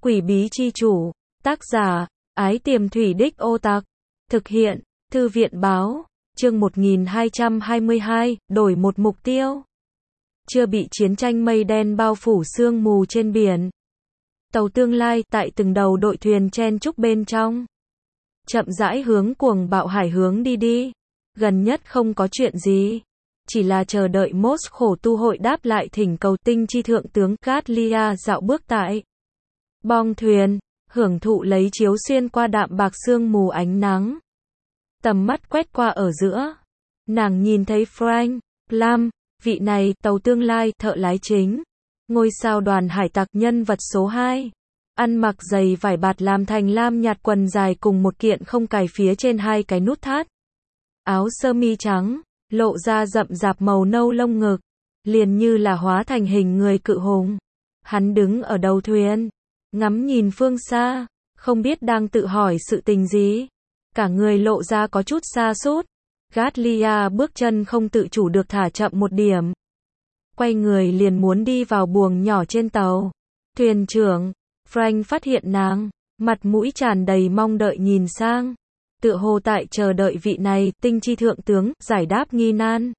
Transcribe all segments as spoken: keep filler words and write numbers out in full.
Quỷ bí chi chủ, tác giả, Ái Tiềm Thủy Đích Ô Tặc, thực hiện, Thư viện báo, chương một nghìn hai trăm hai mươi hai, đổi một mục tiêu. Chưa bị chiến tranh mây đen bao phủ sương mù trên biển. Tàu tương lai tại từng đầu đội thuyền chen chúc bên trong. Chậm rãi hướng cuồng bạo hải hướng đi đi. Gần nhất không có chuyện gì. Chỉ là chờ đợi Mốt khổ tu hội đáp lại thỉnh cầu tinh chi thượng tướng Gatlia dạo bước tại bong thuyền, hưởng thụ lấy chiếu xuyên qua đạm bạc sương mù ánh nắng. Tầm mắt quét qua ở giữa. Nàng nhìn thấy Frank, Lam, vị này, tàu tương lai, thợ lái chính. Ngôi sao đoàn hải tặc nhân vật số hai. Ăn mặc giày vải bạt làm thành lam nhạt quần dài cùng một kiện không cài phía trên hai cái nút thắt. Áo sơ mi trắng, lộ ra rậm rạp màu nâu lông ngực. Liền như là hóa thành hình người cự hùng. Hắn đứng ở đầu thuyền. Ngắm nhìn phương xa. Không biết đang tự hỏi sự tình gì. Cả người lộ ra có chút xa sút. Gatlia bước chân không tự chủ được thả chậm một điểm. Quay người liền muốn đi vào buồng nhỏ trên tàu. Thuyền trưởng, Frank phát hiện nàng, mặt mũi tràn đầy mong đợi nhìn sang. Tựa hồ tại chờ đợi vị này, tinh chi thượng tướng, giải đáp nghi nan.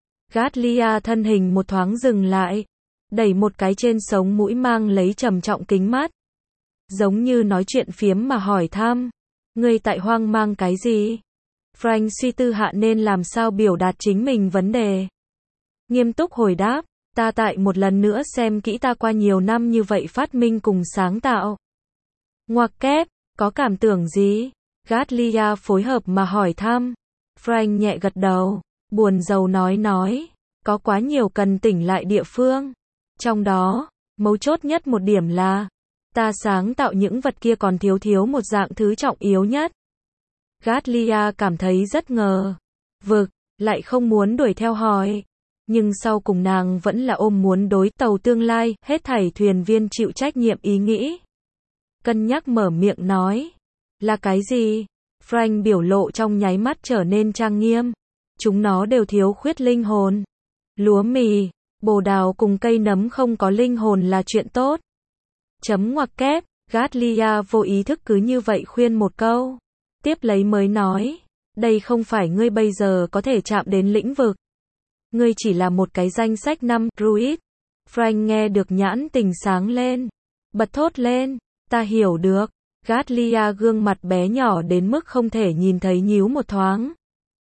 Gatlia thân hình một thoáng dừng lại. Đẩy một cái trên sống mũi mang lấy trầm trọng kính mắt. Giống như nói chuyện phiếm mà hỏi thăm. Ngươi tại hoang mang cái gì? Frank suy tư hạ nên làm sao biểu đạt chính mình vấn đề. Nghiêm túc hồi đáp, ta tại một lần nữa xem kỹ ta qua nhiều năm như vậy phát minh cùng sáng tạo. Ngoặc kép, có cảm tưởng gì? Gatlia phối hợp mà hỏi thăm. Frank nhẹ gật đầu, buồn rầu nói nói, có quá nhiều cần tỉnh lại địa phương. Trong đó, mấu chốt nhất một điểm là, ta sáng tạo những vật kia còn thiếu thiếu một dạng thứ trọng yếu nhất. Gatlia cảm thấy rất ngờ vực, lại không muốn đuổi theo hỏi. Nhưng sau cùng nàng vẫn là ôm muốn đối tàu tương lai, hết thảy thuyền viên chịu trách nhiệm ý nghĩ. Cân nhắc mở miệng nói. Là cái gì? Frank biểu lộ trong nháy mắt trở nên trang nghiêm. Chúng nó đều thiếu khuyết linh hồn. Lúa mì, bồ đào cùng cây nấm không có linh hồn là chuyện tốt. Chấm ngoặc kép, Gatlia vô ý thức cứ như vậy khuyên một câu. Tiếp lấy mới nói, đây không phải ngươi bây giờ có thể chạm đến lĩnh vực. Ngươi chỉ là một cái danh sách năm druid. Frank nghe được nhãn tình sáng lên. Bật thốt lên, ta hiểu được. Gatlia gương mặt bé nhỏ đến mức không thể nhìn thấy nhíu một thoáng.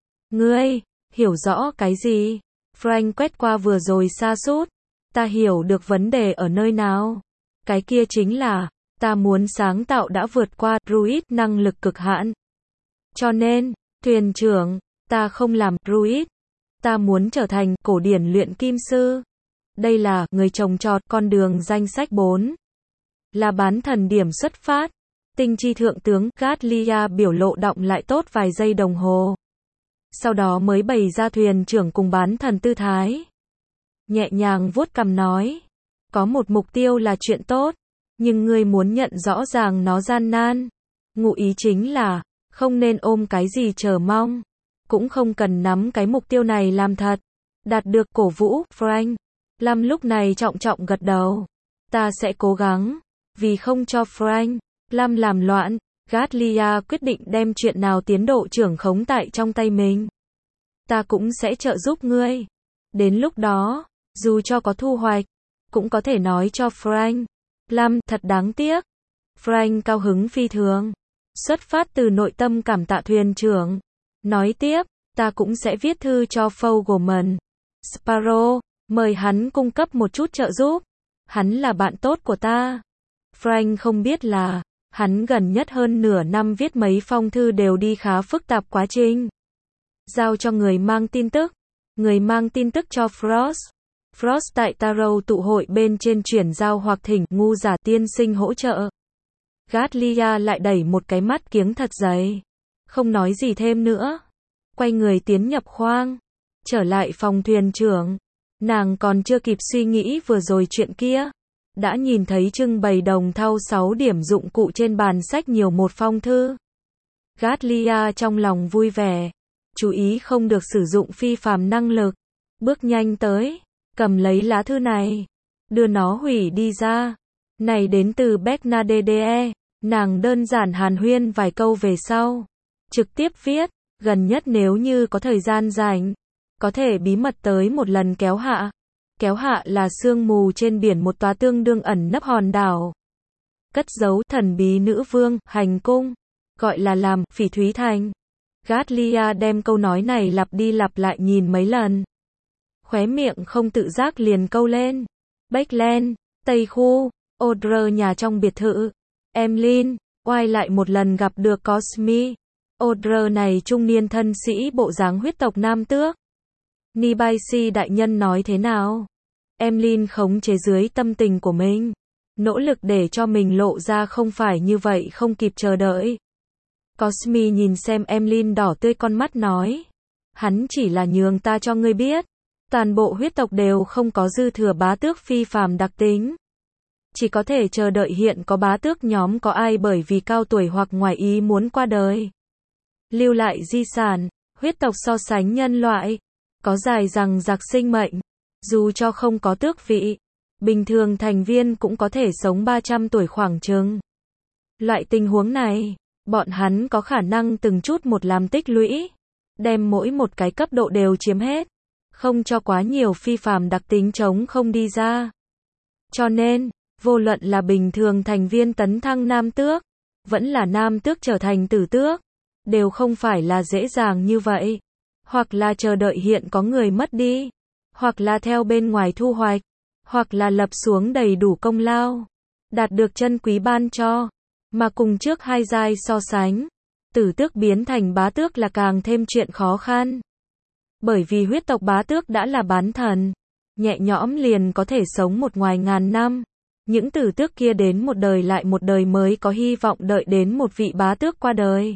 Ngươi, hiểu rõ cái gì? Frank quét qua vừa rồi xa sút. Ta hiểu được vấn đề ở nơi nào. Cái kia chính là, ta muốn sáng tạo đã vượt qua druid năng lực cực hạn. Cho nên, thuyền trưởng, ta không làm druid. Ta muốn trở thành cổ điển luyện kim sư. Đây là người trồng trọt con đường danh sách bốn. Là bán thần điểm xuất phát. Tinh chi thượng tướng Gatlia biểu lộ động lại tốt vài giây đồng hồ. Sau đó mới bày ra thuyền trưởng cùng bán thần tư thái. Nhẹ nhàng vuốt cằm nói. Có một mục tiêu là chuyện tốt. Nhưng ngươi muốn nhận rõ ràng nó gian nan. Ngụ ý chính là, không nên ôm cái gì chờ mong. Cũng không cần nắm cái mục tiêu này làm thật. Đạt được cổ vũ, Frank. Lam lúc này trọng trọng gật đầu. Ta sẽ cố gắng. Vì không cho Frank, Lam làm loạn, Gatlia quyết định đem chuyện nào tiến độ trưởng khống tại trong tay mình. Ta cũng sẽ trợ giúp ngươi. Đến lúc đó, dù cho có thu hoạch, cũng có thể nói cho Frank. Lam, thật đáng tiếc. Frank cao hứng phi thường. Xuất phát từ nội tâm cảm tạ thuyền trưởng. Nói tiếp, ta cũng sẽ viết thư cho Fogelman. Sparrow, mời hắn cung cấp một chút trợ giúp. Hắn là bạn tốt của ta. Frank không biết là, hắn gần nhất hơn nửa năm viết mấy phong thư đều đi khá phức tạp quá trình. Giao cho người mang tin tức. Người mang tin tức cho Frost. Frost tại Tarot tụ hội bên trên chuyển giao hoặc thỉnh ngu giả tiên sinh hỗ trợ. Gatlia lại đẩy một cái mắt kiếng thật dày. Không nói gì thêm nữa. Quay người tiến nhập khoang. Trở lại phòng thuyền trưởng. Nàng còn chưa kịp suy nghĩ vừa rồi chuyện kia. Đã nhìn thấy trưng bày đồng thau sáu điểm dụng cụ trên bàn sách nhiều một phong thư. Gatlia trong lòng vui vẻ. Chú ý không được sử dụng phi phàm năng lực. Bước nhanh tới. Cầm lấy lá thư này. Đưa nó hủy đi ra. Này đến từ Bernadette, nàng đơn giản hàn huyên vài câu về sau. Trực tiếp viết, gần nhất nếu như có thời gian rảnh, có thể bí mật tới một lần kéo hạ. Kéo hạ là sương mù trên biển một tòa tương đương ẩn nấp hòn đảo. Cất giấu thần bí nữ vương, hành cung, gọi là làm, Phỉ Thúy Thành. Gatlia đem câu nói này lặp đi lặp lại nhìn mấy lần. Khóe miệng không tự giác liền câu lên. Backland, Tây Khu, Audre nhà trong biệt thự. Emlyn, oai lại một lần gặp được Cosme. Audre này trung niên thân sĩ bộ dáng huyết tộc nam tước. Nibaisi đại nhân nói thế nào? Emlyn khống chế dưới tâm tình của mình. Nỗ lực để cho mình lộ ra không phải như vậy không kịp chờ đợi. Cosme nhìn xem Emlyn đỏ tươi con mắt nói. Hắn chỉ là nhường ta cho ngươi biết. Toàn bộ huyết tộc đều không có dư thừa bá tước phi phàm đặc tính. Chỉ có thể chờ đợi hiện có bá tước nhóm có ai bởi vì cao tuổi hoặc ngoài ý muốn qua đời. Lưu lại di sản, huyết tộc so sánh nhân loại. Có dài rằng giặc sinh mệnh. Dù cho không có tước vị, bình thường thành viên cũng có thể sống ba trăm tuổi khoảng chừng. Loại tình huống này, bọn hắn có khả năng từng chút một làm tích lũy, đem mỗi một cái cấp độ đều chiếm hết, không cho quá nhiều phi phàm đặc tính chống không đi ra. Cho nên, vô luận là bình thường thành viên tấn thăng nam tước, vẫn là nam tước trở thành tử tước, đều không phải là dễ dàng như vậy. Hoặc là chờ đợi hiện có người mất đi, hoặc là theo bên ngoài thu hoạch, hoặc là lập xuống đầy đủ công lao, đạt được chân quý ban cho. Mà cùng trước hai giai so sánh, tử tước biến thành bá tước là càng thêm chuyện khó khăn. Bởi vì huyết tộc bá tước đã là bán thần, nhẹ nhõm liền có thể sống một ngoài ngàn năm. Những tử tước kia đến một đời lại một đời mới có hy vọng đợi đến một vị bá tước qua đời.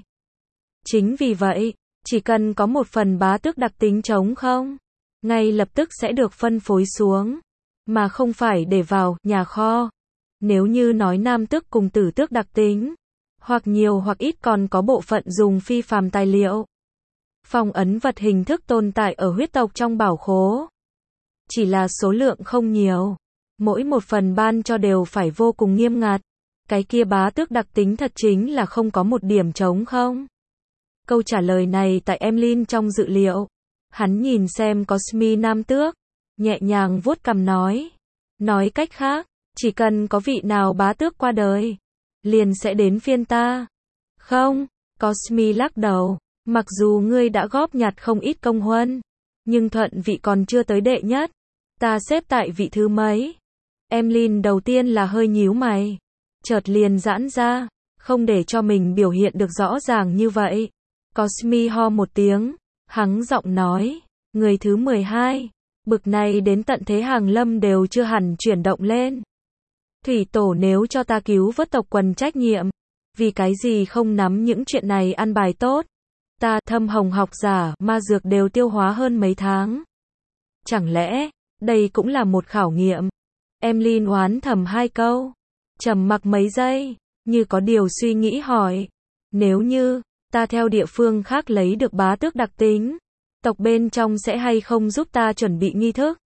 Chính vì vậy, chỉ cần có một phần bá tước đặc tính trống không, ngay lập tức sẽ được phân phối xuống, mà không phải để vào nhà kho. Nếu như nói nam tước cùng tử tước đặc tính, hoặc nhiều hoặc ít còn có bộ phận dùng phi phàm tài liệu, phong ấn vật hình thức tồn tại ở huyết tộc trong bảo khố. Chỉ là số lượng không nhiều, mỗi một phần ban cho đều phải vô cùng nghiêm ngặt. Cái kia bá tước đặc tính thật chính là không có một điểm trống không. Câu trả lời này tại Emlyn trong dự liệu. Hắn nhìn xem Cosme nam tước, nhẹ nhàng vuốt cằm nói. Nói cách khác, chỉ cần có vị nào bá tước qua đời, liền sẽ đến phiên ta. Không, Cosme lắc đầu, mặc dù ngươi đã góp nhặt không ít công huân, nhưng thuận vị còn chưa tới đệ nhất. Ta xếp tại vị thứ mấy? Emlyn đầu tiên là hơi nhíu mày, chợt liền giãn ra, không để cho mình biểu hiện được rõ ràng như vậy. Cosme ho một tiếng, hắng giọng nói, người thứ mười hai, bực này đến tận thế hàng lâm đều chưa hẳn chuyển động lên. Thủy tổ nếu cho ta cứu vớt tộc quần trách nhiệm, vì cái gì không nắm những chuyện này ăn bài tốt? Ta thâm hồng học giả ma dược đều tiêu hóa hơn mấy tháng. Chẳng lẽ, đây cũng là một khảo nghiệm? Emlyn oán thầm hai câu, trầm mặc mấy giây, như có điều suy nghĩ hỏi, nếu như ta theo địa phương khác lấy được bá tước đặc tính, tộc bên trong sẽ hay không giúp ta chuẩn bị nghi thức?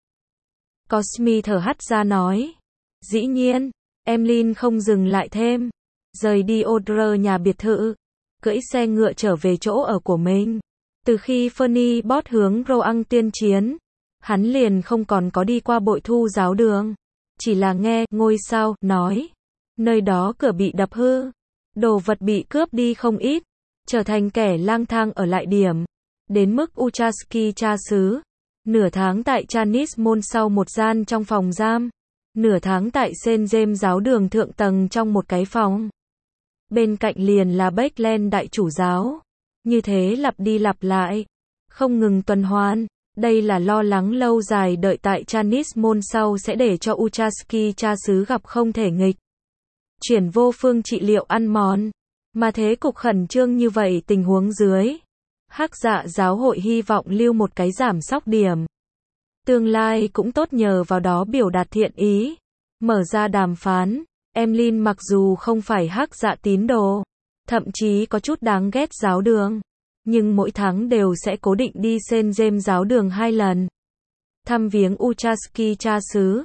Cosme thở hắt ra nói, dĩ nhiên. Emlyn không dừng lại thêm, rời đi Audre nhà biệt thự, cưỡi xe ngựa trở về chỗ ở của mình. Từ khi Fernie bót hướng Roang tiên chiến, hắn liền không còn có đi qua bội thu giáo đường, chỉ là nghe ngôi sao nói, nơi đó cửa bị đập hư, đồ vật bị cướp đi không ít, trở thành kẻ lang thang ở lại điểm, đến mức Uchaski cha xứ, nửa tháng tại Chanis Môn sau một gian trong phòng giam, nửa tháng tại Saint James giáo đường thượng tầng trong một cái phòng. Bên cạnh liền là Backland đại chủ giáo. Như thế lặp đi lặp lại, không ngừng tuần hoàn. Đây là lo lắng lâu dài đợi tại Chanis Môn sau sẽ để cho Uchaski cha xứ gặp không thể nghịch. Chuyển vô phương trị liệu ăn mòn. Mà thế cục khẩn trương như vậy tình huống dưới, Hắc Dạ giáo hội hy vọng lưu một cái giảm sóc điểm. Tương lai cũng tốt nhờ vào đó biểu đạt thiện ý, mở ra đàm phán. Emlyn mặc dù không phải Hắc Dạ tín đồ, thậm chí có chút đáng ghét giáo đường, nhưng mỗi tháng đều sẽ cố định đi Saint James giáo đường hai lần, thăm viếng Uchaski cha xứ.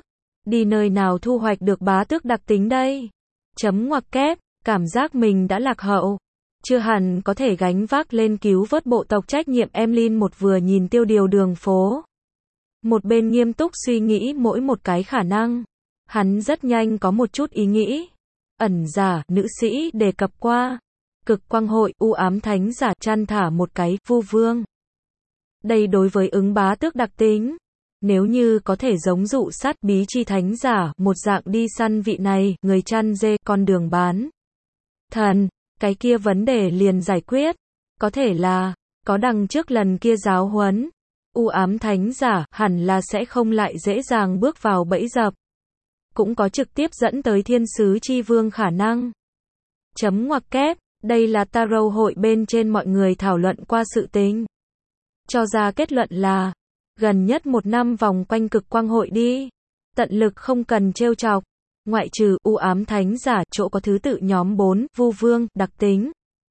Đi nơi nào thu hoạch được bá tước đặc tính đây? Chấm ngoặc kép, cảm giác mình đã lạc hậu. Chưa hẳn có thể gánh vác lên cứu vớt bộ tộc trách nhiệm. Emlyn một vừa nhìn tiêu điều đường phố. Một bên nghiêm túc suy nghĩ mỗi một cái khả năng. Hắn rất nhanh có một chút ý nghĩ. Ẩn giả, nữ sĩ đề cập qua. Cực quang hội, u ám thánh giả, chăn thả một cái, vu vương. Đây đối với ứng bá tước đặc tính. Nếu như có thể giống dụ sát bí chi thánh giả, một dạng đi săn vị này, người chăn dê, con đường bán. Thần, cái kia vấn đề liền giải quyết. Có thể là, có đằng trước lần kia giáo huấn. U ám thánh giả, hẳn là sẽ không lại dễ dàng bước vào bẫy dập. Cũng có trực tiếp dẫn tới thiên sứ chi vương khả năng. Chấm ngoặc kép, đây là Tarot hội bên trên mọi người thảo luận qua sự tình. Cho ra kết luận là, gần nhất một năm vòng quanh cực quang hội đi. Tận lực không cần trêu chọc. Ngoại trừ u ám thánh giả, chỗ có thứ tự nhóm bốn, vu vương, đặc tính.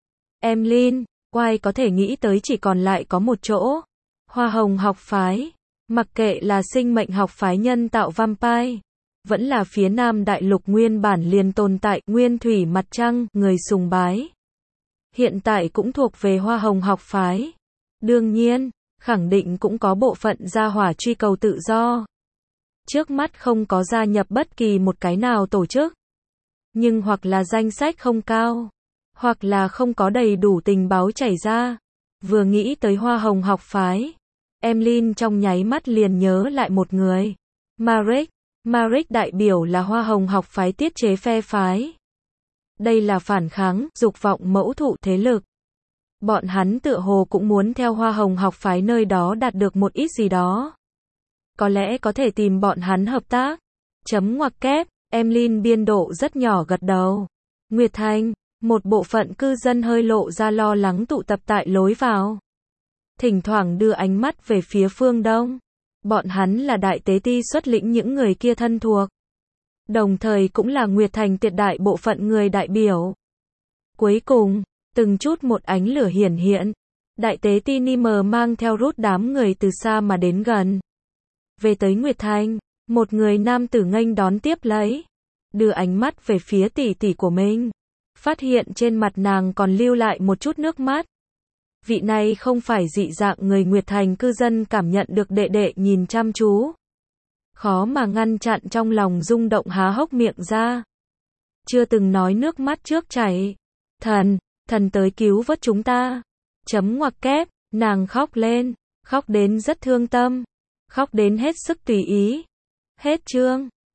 Emlyn, White có thể nghĩ tới chỉ còn lại có một chỗ. Hoa hồng học phái. Mặc kệ là sinh mệnh học phái nhân tạo vampire, vẫn là phía nam đại lục nguyên bản liền tồn tại, nguyên thủy mặt trăng, người sùng bái. Hiện tại cũng thuộc về hoa hồng học phái. Đương nhiên, khẳng định cũng có bộ phận gia hỏa truy cầu tự do. Trước mắt không có gia nhập bất kỳ một cái nào tổ chức. Nhưng hoặc là danh sách không cao, hoặc là không có đầy đủ tình báo chảy ra. Vừa nghĩ tới hoa hồng học phái, Emlyn trong nháy mắt liền nhớ lại một người. Marek. Marek đại biểu là hoa hồng học phái tiết chế phe phái. Đây là phản kháng, dục vọng mẫu thụ thế lực. Bọn hắn tựa hồ cũng muốn theo hoa hồng học phái nơi đó đạt được một ít gì đó. Có lẽ có thể tìm bọn hắn hợp tác. Chấm ngoặc kép, Emlyn biên độ rất nhỏ gật đầu. Nguyệt Thành, một bộ phận cư dân hơi lộ ra lo lắng tụ tập tại lối vào. Thỉnh thoảng đưa ánh mắt về phía phương đông. Bọn hắn là đại tế ti xuất lĩnh những người kia thân thuộc. Đồng thời cũng là Nguyệt Thành tuyệt đại bộ phận người đại biểu. Cuối cùng, từng chút một ánh lửa hiển hiện. Đại tế ti Nimer mang theo rút đám người từ xa mà đến gần. Về tới Nguyệt Thành, một người nam tử nghênh đón tiếp lấy. Đưa ánh mắt về phía tỷ tỷ của mình. Phát hiện trên mặt nàng còn lưu lại một chút nước mắt. Vị này không phải dị dạng người Nguyệt Thành cư dân cảm nhận được đệ đệ nhìn chăm chú. Khó mà ngăn chặn trong lòng rung động há hốc miệng ra. Chưa từng nói nước mắt trước chảy. Thần, thần tới cứu vớt chúng ta. Chấm ngoặc kép, nàng khóc lên. Khóc đến rất thương tâm. Khóc đến hết sức tùy ý. Hết chương.